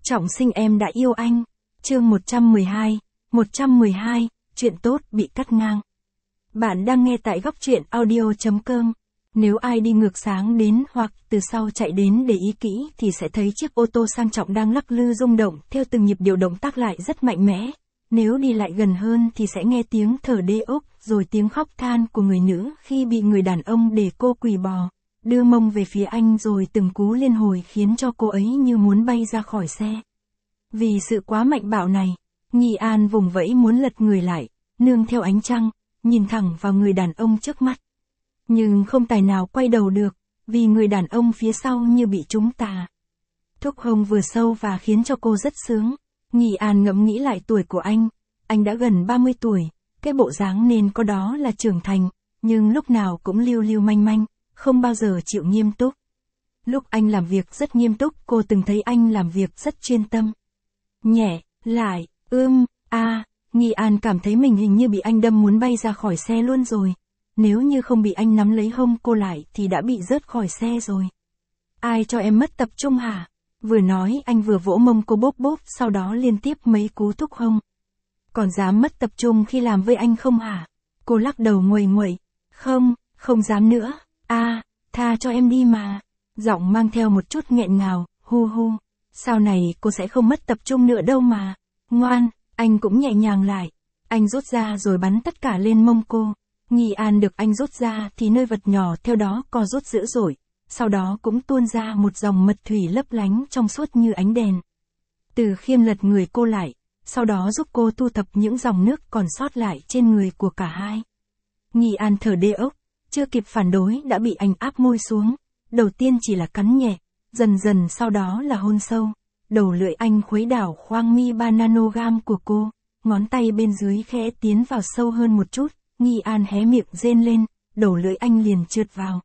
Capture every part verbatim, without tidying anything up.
Trọng sinh em đã yêu anh. Chương một trăm mười hai, một trăm mười hai, chuyện tốt bị cắt ngang. Bạn đang nghe tại góc truyện audio chấm com. Nếu ai đi ngược sáng đến hoặc từ sau chạy đến để ý kỹ thì sẽ thấy chiếc ô tô sang trọng đang lắc lư rung động theo từng nhịp điệu động tác lại rất mạnh mẽ. Nếu đi lại gần hơn thì sẽ nghe tiếng thở đê ốc rồi tiếng khóc than của người nữ khi bị người đàn ông để cô quỳ bò, đưa mông về phía anh rồi từng cú liên hồi khiến cho cô ấy như muốn bay ra khỏi xe. Vì sự quá mạnh bạo này, Nghi An vùng vẫy muốn lật người lại, nương theo ánh trăng, nhìn thẳng vào người đàn ông trước mắt. Nhưng không tài nào quay đầu được, vì người đàn ông phía sau như bị trúng tà. Thuốc hông vừa sâu và khiến cho cô rất sướng. Nghi An ngẫm nghĩ lại tuổi của anh, anh đã gần ba mươi tuổi, cái bộ dáng nên có đó là trưởng thành, nhưng lúc nào cũng liêu liêu manh manh, không bao giờ chịu nghiêm túc. Lúc anh làm việc rất nghiêm túc, cô từng thấy anh làm việc rất chuyên tâm. Nhẹ, lại, ưm, a, Nghi An cảm thấy mình hình như bị anh đâm muốn bay ra khỏi xe luôn rồi. Nếu như không bị anh nắm lấy hông cô lại thì đã bị rớt khỏi xe rồi. Ai cho em mất tập trung hả? Vừa nói anh vừa vỗ mông cô bốp bốp, sau đó liên tiếp mấy cú thúc hông. Còn dám mất tập trung khi làm với anh không hả? Cô lắc đầu nguầy nguậy. Không, không dám nữa. A, tha cho em đi mà. Giọng mang theo một chút nghẹn ngào, hu hu. Sau này cô sẽ không mất tập trung nữa đâu mà. Ngoan, anh cũng nhẹ nhàng lại. Anh rút ra rồi bắn tất cả lên mông cô. Nghi An được anh rút ra thì nơi vật nhỏ theo đó co rút dữ dội. Sau đó cũng tuôn ra một dòng mật thủy lấp lánh trong suốt như ánh đèn. Từ Khiêm lật người cô lại, sau đó giúp cô thu thập những dòng nước còn sót lại trên người của cả hai. Nghi An thở đê ốc, chưa kịp phản đối đã bị anh áp môi xuống. Đầu tiên chỉ là cắn nhẹ, dần dần sau đó là hôn sâu. Đầu lưỡi anh khuấy đảo khoang mi ba nanogram của cô, ngón tay bên dưới khẽ tiến vào sâu hơn một chút. Nghi An hé miệng rên lên, đầu lưỡi anh liền trượt vào.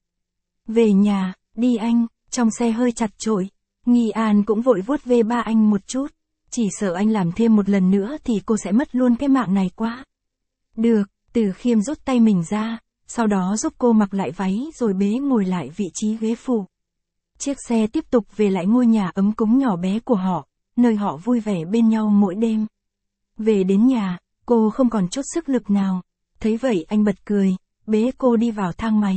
Về nhà, đi anh, trong xe hơi chặt chội. Nghi An cũng vội vuốt ve ba anh một chút. Chỉ sợ anh làm thêm một lần nữa thì cô sẽ mất luôn cái mạng này quá. Được, Từ Khiêm rút tay mình ra, sau đó giúp cô mặc lại váy rồi bế ngồi lại vị trí ghế phụ. Chiếc xe tiếp tục về lại ngôi nhà ấm cúng nhỏ bé của họ, nơi họ vui vẻ bên nhau mỗi đêm. Về đến nhà, cô không còn chút sức lực nào. Thấy vậy anh bật cười, bế cô đi vào thang máy.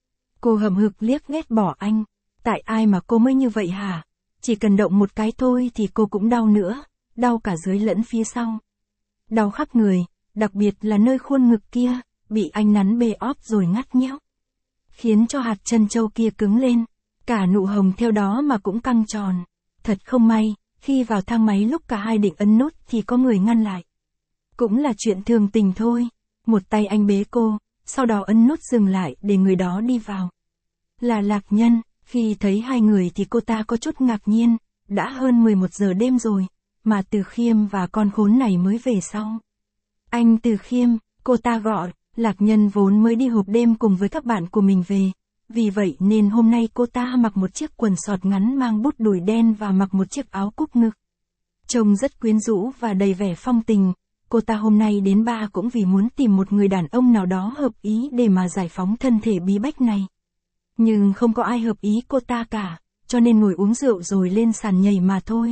Cô hậm hực liếc ghét bỏ anh. Tại ai mà cô mới như vậy hả? Chỉ cần động một cái thôi thì cô cũng đau nữa, đau cả dưới lẫn phía sau. Đau khắp người, đặc biệt là nơi khuôn ngực kia, bị anh nắn bê óp rồi ngắt nhẽo. Khiến cho hạt chân châu kia cứng lên, cả nụ hồng theo đó mà cũng căng tròn. Thật không may, khi vào thang máy lúc cả hai định ấn nút thì có người ngăn lại. Cũng là chuyện thường tình thôi. Một tay anh bế cô, sau đó ấn nút dừng lại để người đó đi vào. Là Lạc Nhân, khi thấy hai người thì cô ta có chút ngạc nhiên, đã hơn mười một giờ đêm rồi, mà Từ Khiêm và con khốn này mới về sau. Anh Từ Khiêm, cô ta gọi, Lạc Nhân vốn mới đi hộp đêm cùng với các bạn của mình về, vì vậy nên hôm nay cô ta mặc một chiếc quần sọt ngắn mang bút đùi đen và mặc một chiếc áo cúc ngực. Trông rất quyến rũ và đầy vẻ phong tình. Cô ta hôm nay đến ba cũng vì muốn tìm một người đàn ông nào đó hợp ý để mà giải phóng thân thể bí bách này. Nhưng không có ai hợp ý cô ta cả, cho nên ngồi uống rượu rồi lên sàn nhảy mà thôi.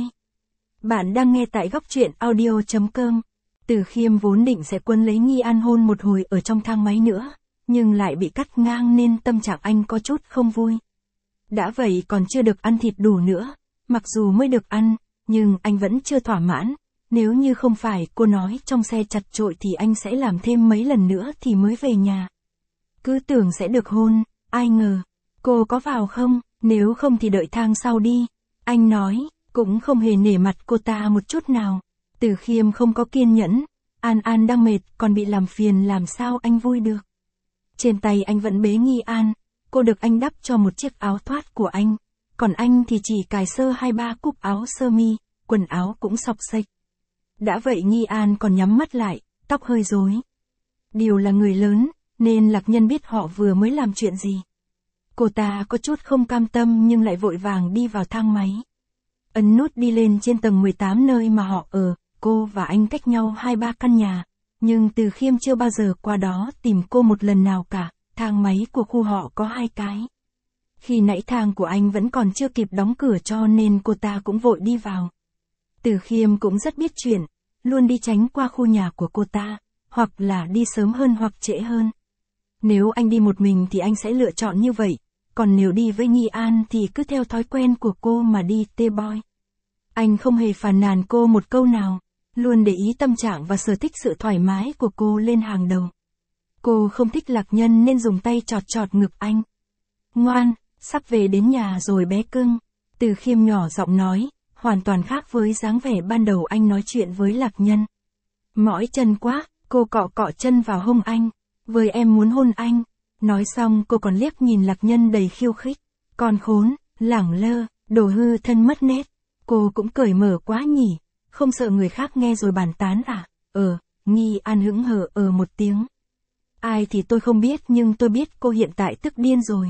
Bạn đang nghe tại góc truyện audio chấm com. Từ Khiêm vốn định sẽ quấn lấy Nghi An hôn một hồi ở trong thang máy nữa, nhưng lại bị cắt ngang nên tâm trạng anh có chút không vui. Đã vậy còn chưa được ăn thịt đủ nữa, mặc dù mới được ăn, nhưng anh vẫn chưa thỏa mãn. Nếu như không phải cô nói trong xe chặt chội thì anh sẽ làm thêm mấy lần nữa thì mới về nhà. Cứ tưởng sẽ được hôn, ai ngờ. Cô có vào không? Nếu không thì đợi thang sau đi. Anh nói, cũng không hề nể mặt cô ta một chút nào. Từ Khiêm không có kiên nhẫn. An An đang mệt, còn bị làm phiền làm sao anh vui được. Trên tay anh vẫn bế Nghi An. Cô được anh đắp cho một chiếc áo thoát của anh. Còn anh thì chỉ cài sơ hai ba cúc áo sơ mi, quần áo cũng xộc xệch. Đã vậy Nghi An còn nhắm mắt lại, tóc hơi rối. Điều là người lớn, nên Lạc Nhân biết họ vừa mới làm chuyện gì. Cô ta có chút không cam tâm nhưng lại vội vàng đi vào thang máy. Ấn nút đi lên trên tầng mười tám nơi mà họ ở, cô và anh cách nhau hai ba căn nhà. Nhưng Từ Khiêm chưa bao giờ qua đó tìm cô một lần nào cả, thang máy của khu họ có hai cái. Khi nãy thang của anh vẫn còn chưa kịp đóng cửa cho nên cô ta cũng vội đi vào. Từ Khiêm cũng rất biết chuyện, luôn đi tránh qua khu nhà của cô ta, hoặc là đi sớm hơn hoặc trễ hơn. Nếu anh đi một mình thì anh sẽ lựa chọn như vậy, còn nếu đi với Nghi An thì cứ theo thói quen của cô mà đi T-boy. Anh không hề phàn nàn cô một câu nào, luôn để ý tâm trạng và sở thích sự thoải mái của cô lên hàng đầu. Cô không thích Lạc Nhân nên dùng tay chọt chọt ngực anh. Ngoan, sắp về đến nhà rồi bé cưng. Từ Khiêm nhỏ giọng nói, hoàn toàn khác với dáng vẻ ban đầu anh nói chuyện với Lạc Nhân. Mỏi chân quá, cô cọ cọ chân vào hông anh. Với em muốn hôn anh. Nói xong cô còn liếc nhìn Lạc Nhân đầy khiêu khích. Con khốn, lẳng lơ, đồ hư thân mất nết. Cô cũng cởi mở quá nhỉ, không sợ người khác nghe rồi bàn tán à? Ờ, Nghi An hững hờ ờ một tiếng. Ai thì tôi không biết nhưng tôi biết cô hiện tại tức điên rồi.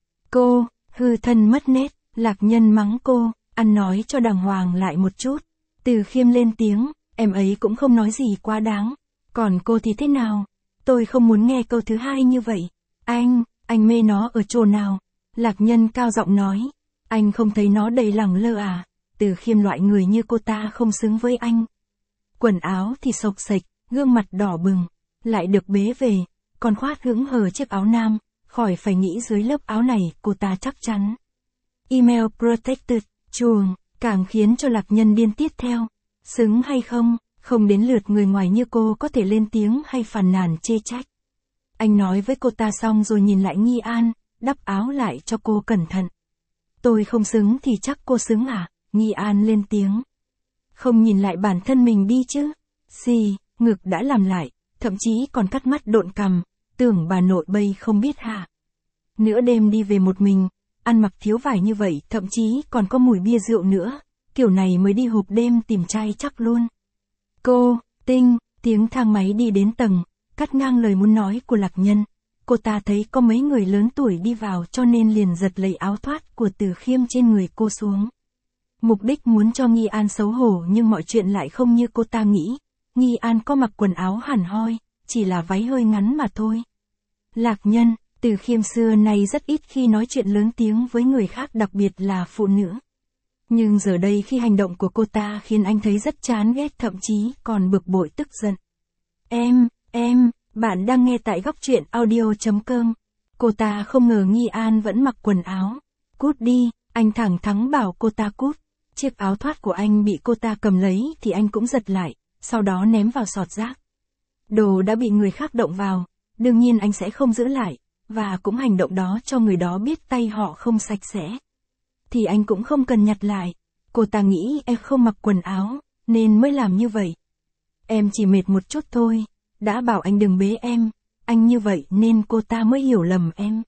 Cô, hư thân mất nết, Lạc Nhân mắng cô, ăn nói cho đàng hoàng lại một chút. Từ Khiêm lên tiếng, em ấy cũng không nói gì quá đáng. Còn cô thì thế nào? Tôi không muốn nghe câu thứ hai như vậy. Anh, anh mê nó ở chỗ nào? Lạc Nhân cao giọng nói, anh không thấy nó đầy lẳng lơ à? Từ Khiêm loại người như cô ta không xứng với anh. Quần áo thì xộc xệch, gương mặt đỏ bừng, lại được bế về, còn khoác hững hờ chiếc áo nam, khỏi phải nghĩ dưới lớp áo này cô ta chắc chắn. Email protected, chuồng, càng khiến cho Lạc Nhân điên tiết theo. Xứng hay không, không đến lượt người ngoài như cô có thể lên tiếng hay phàn nàn chê trách. Anh nói với cô ta xong rồi nhìn lại Nghi An, đắp áo lại cho cô cẩn thận. Tôi không xứng thì chắc cô xứng à? Nghi An lên tiếng. Không nhìn lại bản thân mình đi chứ. Xì, ngực đã làm lại, thậm chí còn cắt mắt độn cằm, tưởng bà nội bây không biết hả. Nửa đêm đi về một mình, ăn mặc thiếu vải như vậy thậm chí còn có mùi bia rượu nữa, kiểu này mới đi hộp đêm tìm trai chắc luôn. Cô, Tinh, tiếng thang máy đi đến tầng, cắt ngang lời muốn nói của Lạc Nhân. Cô ta thấy có mấy người lớn tuổi đi vào cho nên liền giật lấy áo thoát của Từ Khiêm trên người cô xuống. Mục đích muốn cho Nghi An xấu hổ nhưng mọi chuyện lại không như cô ta nghĩ. Nghi An có mặc quần áo hẳn hoi, chỉ là váy hơi ngắn mà thôi. Lạc Nhân, Từ Khiêm xưa nay rất ít khi nói chuyện lớn tiếng với người khác, đặc biệt là phụ nữ. Nhưng giờ đây khi hành động của cô ta khiến anh thấy rất chán ghét, thậm chí còn bực bội tức giận. Em, em, bạn đang nghe tại góc truyện audio chấm com. Cô ta không ngờ Nghi An vẫn mặc quần áo. Cút đi, anh thẳng thắn bảo cô ta cút. Chiếc áo thoát của anh bị cô ta cầm lấy thì anh cũng giật lại, sau đó ném vào sọt rác. Đồ đã bị người khác động vào, đương nhiên anh sẽ không giữ lại, và cũng hành động đó cho người đó biết tay họ không sạch sẽ. Thì anh cũng không cần nhặt lại. Cô ta nghĩ em không mặc quần áo, nên mới làm như vậy. Em chỉ mệt một chút thôi, đã bảo anh đừng bế em, anh như vậy nên cô ta mới hiểu lầm em.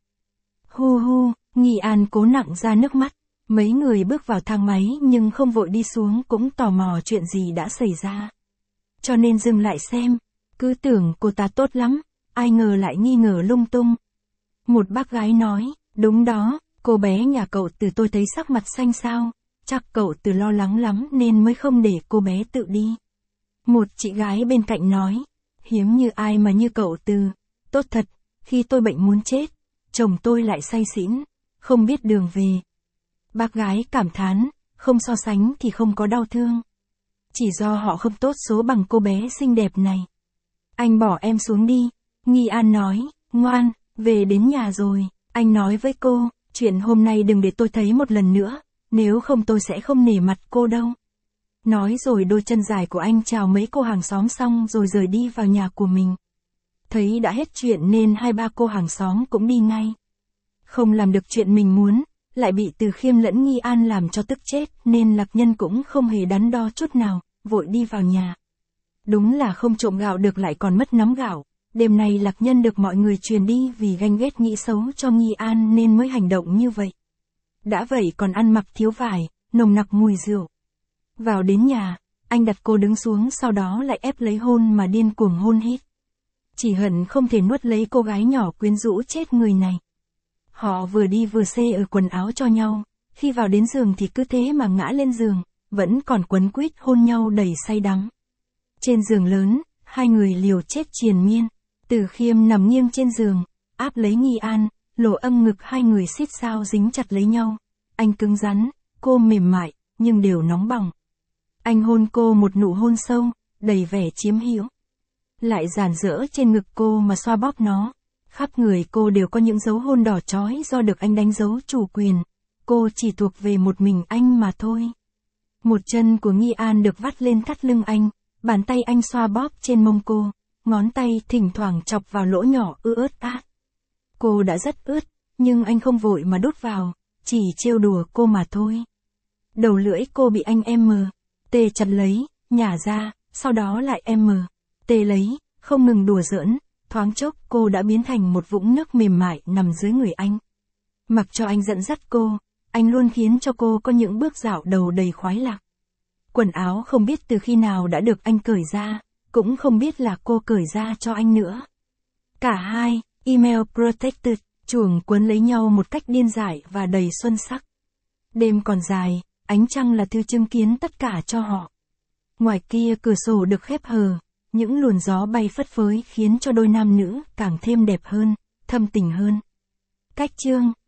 Hu hu, Nghi An cố nặng ra nước mắt. Mấy người bước vào thang máy nhưng không vội đi xuống, cũng tò mò chuyện gì đã xảy ra. Cho nên dừng lại xem, cứ tưởng cô ta tốt lắm, ai ngờ lại nghi ngờ lung tung. Một bác gái nói, đúng đó, cô bé nhà cậu Từ tôi thấy sắc mặt xanh xao, chắc cậu Từ lo lắng lắm nên mới không để cô bé tự đi. Một chị gái bên cạnh nói, hiếm như ai mà như cậu Từ, tốt thật, khi tôi bệnh muốn chết, chồng tôi lại say xỉn, không biết đường về. Bác gái cảm thán, không so sánh thì không có đau thương. Chỉ do họ không tốt số bằng cô bé xinh đẹp này. Anh bỏ em xuống đi, Nghi An nói, ngoan, về đến nhà rồi. Anh nói với cô, chuyện hôm nay đừng để tôi thấy một lần nữa, nếu không tôi sẽ không nể mặt cô đâu. Nói rồi đôi chân dài của anh chào mấy cô hàng xóm xong rồi rời đi vào nhà của mình. Thấy đã hết chuyện nên hai ba cô hàng xóm cũng đi ngay. Không làm được chuyện mình muốn, lại bị Từ Khiêm lẫn Nghi An làm cho tức chết nên Lạc Nhân cũng không hề đắn đo chút nào, vội đi vào nhà. Đúng là không trộm gạo được lại còn mất nắm gạo. Đêm nay Lạc Nhân được mọi người truyền đi vì ganh ghét nghĩ xấu cho Nghi An nên mới hành động như vậy. Đã vậy còn ăn mặc thiếu vải, nồng nặc mùi rượu. Vào đến nhà, anh đặt cô đứng xuống sau đó lại ép lấy hôn mà điên cuồng hôn hít. Chỉ hận không thể nuốt lấy cô gái nhỏ quyến rũ chết người này. Họ vừa đi vừa xê ở quần áo cho nhau, khi vào đến giường thì cứ thế mà ngã lên giường, vẫn còn quấn quýt hôn nhau đầy say đắm. Trên giường lớn, hai người liều chết triền miên. Từ Khiêm nằm nghiêng trên giường, áp lấy Nghi An, lỗ âm ngực hai người xít sao dính chặt lấy nhau. Anh cứng rắn, cô mềm mại, nhưng đều nóng bỏng. Anh hôn cô một nụ hôn sâu, đầy vẻ chiếm hữu. Lại giản dỡ trên ngực cô mà xoa bóp nó. Khắp người cô đều có những dấu hôn đỏ chói do được anh đánh dấu chủ quyền. Cô chỉ thuộc về một mình anh mà thôi. Một chân của Nghi An được vắt lên thắt lưng anh, bàn tay anh xoa bóp trên mông cô, ngón tay thỉnh thoảng chọc vào lỗ nhỏ ư ớt át. Cô đã rất ướt, nhưng anh không vội mà đút vào, chỉ trêu đùa cô mà thôi. Đầu lưỡi cô bị anh M, T chặt lấy, nhả ra, sau đó lại M, T lấy, không ngừng đùa giỡn, thoáng chốc cô đã biến thành một vũng nước mềm mại nằm dưới người anh. Mặc cho anh dẫn dắt cô, anh luôn khiến cho cô có những bước dạo đầu đầy khoái lạc. Quần áo không biết từ khi nào đã được anh cởi ra, cũng không biết là cô cởi ra cho anh nữa. Cả hai, email protected, chuồng quấn lấy nhau một cách điên dại và đầy xuân sắc. Đêm còn dài, ánh trăng là thư chứng kiến tất cả cho họ. Ngoài kia cửa sổ được khép hờ, những luồn gió bay phất phới khiến cho đôi nam nữ càng thêm đẹp hơn, thâm tình hơn. Cách chương